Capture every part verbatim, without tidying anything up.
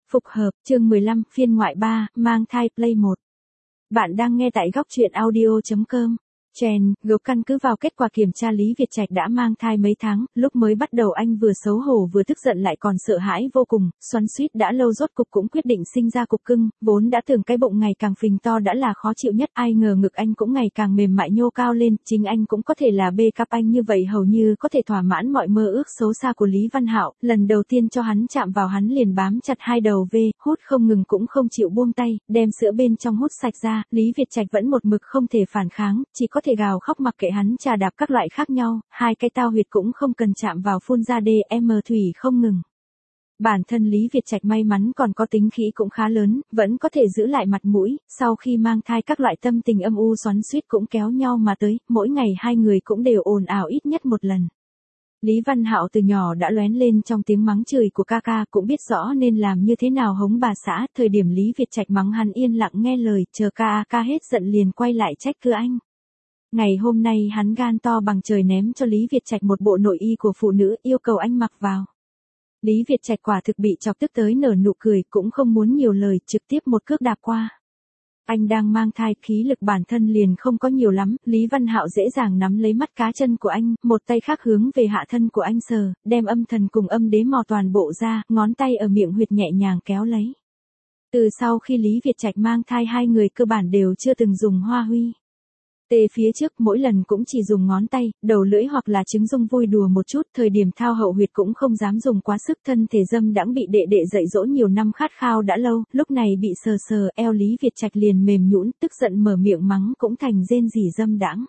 Phục hợp, chương mười lăm, phiên ngoại ba, mang thai, play một. Bạn đang nghe tại góc truyện audio chấm com. Trend, gộp căn cứ vào kết quả kiểm tra Lý Việt Trạch đã mang thai mấy tháng, lúc mới bắt đầu anh vừa xấu hổ vừa tức giận lại còn sợ hãi vô cùng, xoắn xuýt đã lâu rốt cục cũng quyết định sinh ra cục cưng, vốn đã tưởng cái bụng ngày càng phình to đã là khó chịu nhất, ai ngờ ngực anh cũng ngày càng mềm mại nhô cao lên, chính anh cũng có thể là bê cắp anh như vậy hầu như có thể thỏa mãn mọi mơ ước xấu xa của Lý Văn Hạo, lần đầu tiên cho hắn chạm vào hắn liền bám chặt hai đầu V, hút không ngừng cũng không chịu buông tay, đem sữa bên trong hút sạch ra, Lý Việt Trạch vẫn một mực không thể phản kháng, chỉ có thể gào khóc mặc kệ hắn trà đạp các loại khác nhau, hai cái tao huyệt cũng không cần chạm vào phun ra đê em thủy không ngừng. Bản thân Lý Việt Trạch may mắn còn có tính khí cũng khá lớn, vẫn có thể giữ lại mặt mũi, sau khi mang thai các loại tâm tình âm u xoắn xuýt cũng kéo nhau mà tới, mỗi ngày hai người cũng đều ồn ào ít nhất một lần. Lý Văn Hạo từ nhỏ đã lóen lên trong tiếng mắng chửi của ca ca, cũng biết rõ nên làm như thế nào hống bà xã, thời điểm Lý Việt Trạch mắng hắn yên lặng nghe lời, chờ ca ca hết giận liền quay lại trách cứ anh. Ngày hôm nay hắn gan to bằng trời ném cho Lý Việt Trạch một bộ nội y của phụ nữ, yêu cầu anh mặc vào. Lý Việt Trạch quả thực bị chọc tức tới nở nụ cười, cũng không muốn nhiều lời, trực tiếp một cước đạp qua. Anh đang mang thai, khí lực bản thân liền không có nhiều lắm, Lý Văn Hạo dễ dàng nắm lấy mắt cá chân của anh, một tay khác hướng về hạ thân của anh sờ, đem âm thần cùng âm đế mò toàn bộ ra, ngón tay ở miệng huyệt nhẹ nhàng kéo lấy. Từ sau khi Lý Việt Trạch mang thai hai người cơ bản đều chưa từng dùng hoa huy. Tê phía trước mỗi lần cũng chỉ dùng ngón tay, đầu lưỡi hoặc là trứng dung vui đùa một chút, thời điểm thao hậu huyệt cũng không dám dùng quá sức, thân thể dâm đãng bị đệ đệ dạy dỗ nhiều năm khát khao đã lâu, lúc này bị sờ sờ, eo Lý Việt Trạch liền mềm nhũn, tức giận mở miệng mắng cũng thành rên rỉ dâm đãng.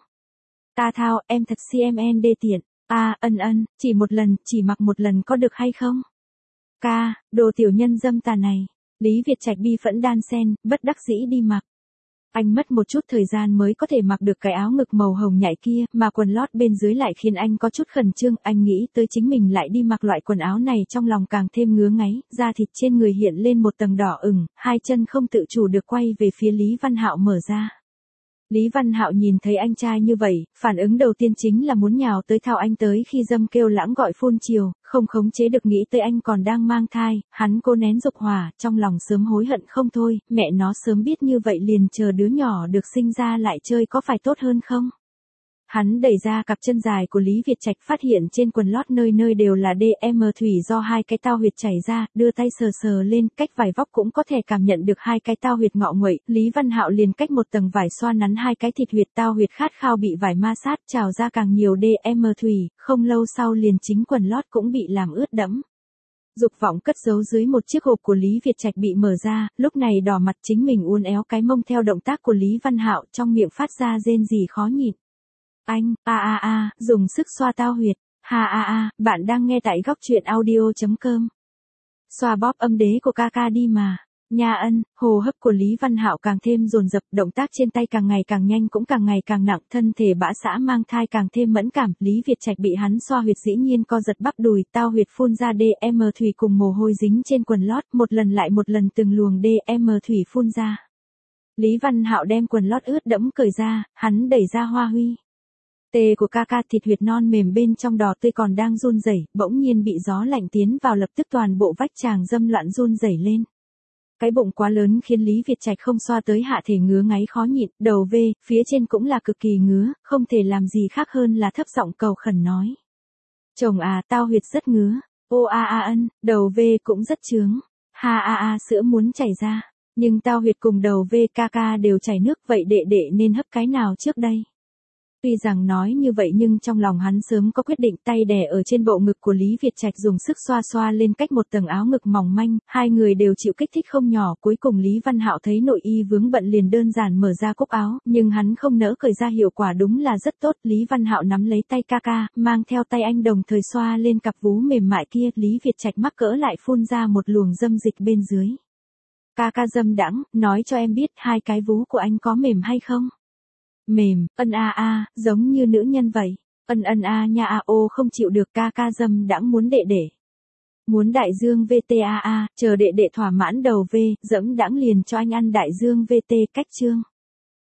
Ta thao, em thật xê em en đê tiện, a ân ân, chỉ một lần, chỉ mặc một lần có được hay không? Ca, đồ tiểu nhân dâm tà này, Lý Việt Trạch bi phẫn đan sen, bất đắc dĩ đi mặc. Anh mất một chút thời gian mới có thể mặc được cái áo ngực màu hồng nhạy kia, mà quần lót bên dưới lại khiến anh có chút khẩn trương, anh nghĩ tới chính mình lại đi mặc loại quần áo này trong lòng càng thêm ngứa ngáy, da thịt trên người hiện lên một tầng đỏ ửng, hai chân không tự chủ được quay về phía Lý Văn Hạo mở ra. Lý Văn Hạo nhìn thấy anh trai như vậy, phản ứng đầu tiên chính là muốn nhào tới thao anh tới khi dâm kêu lãng gọi phun chiều, không khống chế được nghĩ tới anh còn đang mang thai, hắn cố nén dục hỏa, trong lòng sớm hối hận không thôi, mẹ nó sớm biết như vậy liền chờ đứa nhỏ được sinh ra lại chơi có phải tốt hơn không? Hắn đẩy ra cặp chân dài của Lý Việt Trạch, phát hiện trên quần lót nơi nơi đều là đê em thủy do hai cái tao huyệt chảy ra, đưa tay sờ sờ lên, cách vải vóc cũng có thể cảm nhận được hai cái tao huyệt ngọ nguậy, Lý Văn Hạo liền cách một tầng vải xoa nắn hai cái thịt huyệt, tao huyệt khát khao bị vải ma sát, trào ra càng nhiều đê em thủy, không lâu sau liền chính quần lót cũng bị làm ướt đẫm. Dục vọng cất giấu dưới một chiếc hộp của Lý Việt Trạch bị mở ra, lúc này đỏ mặt chính mình uốn éo cái mông theo động tác của Lý Văn Hạo, trong miệng phát ra rên rỉ khó nhịn. Anh, a a a, dùng sức xoa tao huyệt, ha a a, bạn đang nghe tại góc truyện audio chấm com. Xoa bóp âm đế của ca ca đi mà. Nha ân, hô hấp của Lý Văn Hạo càng thêm dồn dập, động tác trên tay càng ngày càng nhanh cũng càng ngày càng nặng, thân thể bã xã mang thai càng thêm mẫn cảm, Lý Việt Trạch bị hắn xoa huyệt dĩ nhiên co giật bắp đùi, tao huyệt phun ra đê em thủy cùng mồ hôi dính trên quần lót, một lần lại một lần từng luồng đê em thủy phun ra. Lý Văn Hạo đem quần lót ướt đẫm cởi ra, hắn đẩy ra hoa huy. Tê của ca ca thịt huyệt non mềm bên trong đỏ tươi còn đang run rẩy, bỗng nhiên bị gió lạnh tiến vào, lập tức toàn bộ vách chàng dâm loạn run rẩy lên. Cái bụng quá lớn khiến Lý Việt Trạch không xoa tới hạ thể ngứa ngáy khó nhịn, đầu V, phía trên cũng là cực kỳ ngứa, không thể làm gì khác hơn là thấp giọng cầu khẩn nói. Chồng à, tao huyệt rất ngứa, ô a a ân, đầu V cũng rất chướng, ha a a sữa muốn chảy ra, nhưng tao huyệt cùng đầu V ca ca đều chảy nước, vậy đệ đệ nên hấp cái nào trước đây? Tuy rằng nói như vậy nhưng trong lòng hắn sớm có quyết định, tay đè ở trên bộ ngực của Lý Việt Trạch dùng sức xoa xoa lên cách một tầng áo ngực mỏng manh, hai người đều chịu kích thích không nhỏ, cuối cùng Lý Văn Hạo thấy nội y vướng bận liền đơn giản mở ra cúc áo, nhưng hắn không nỡ cởi ra, hiệu quả đúng là rất tốt, Lý Văn Hạo nắm lấy tay ca ca, mang theo tay anh đồng thời xoa lên cặp vú mềm mại kia, Lý Việt Trạch mắc cỡ lại phun ra một luồng dâm dịch bên dưới. Ca ca dâm đãng, nói cho em biết hai cái vú của anh có mềm hay không? Mềm, ân a a, giống như nữ nhân vậy. Ân ân a nha a ô không chịu được, ca ca dâm đãng muốn đệ đệ. Muốn đại dương vê tê a a, chờ đệ đệ thỏa mãn đầu V, dẫm đãng liền cho anh ăn đại dương vê tê, cách chương.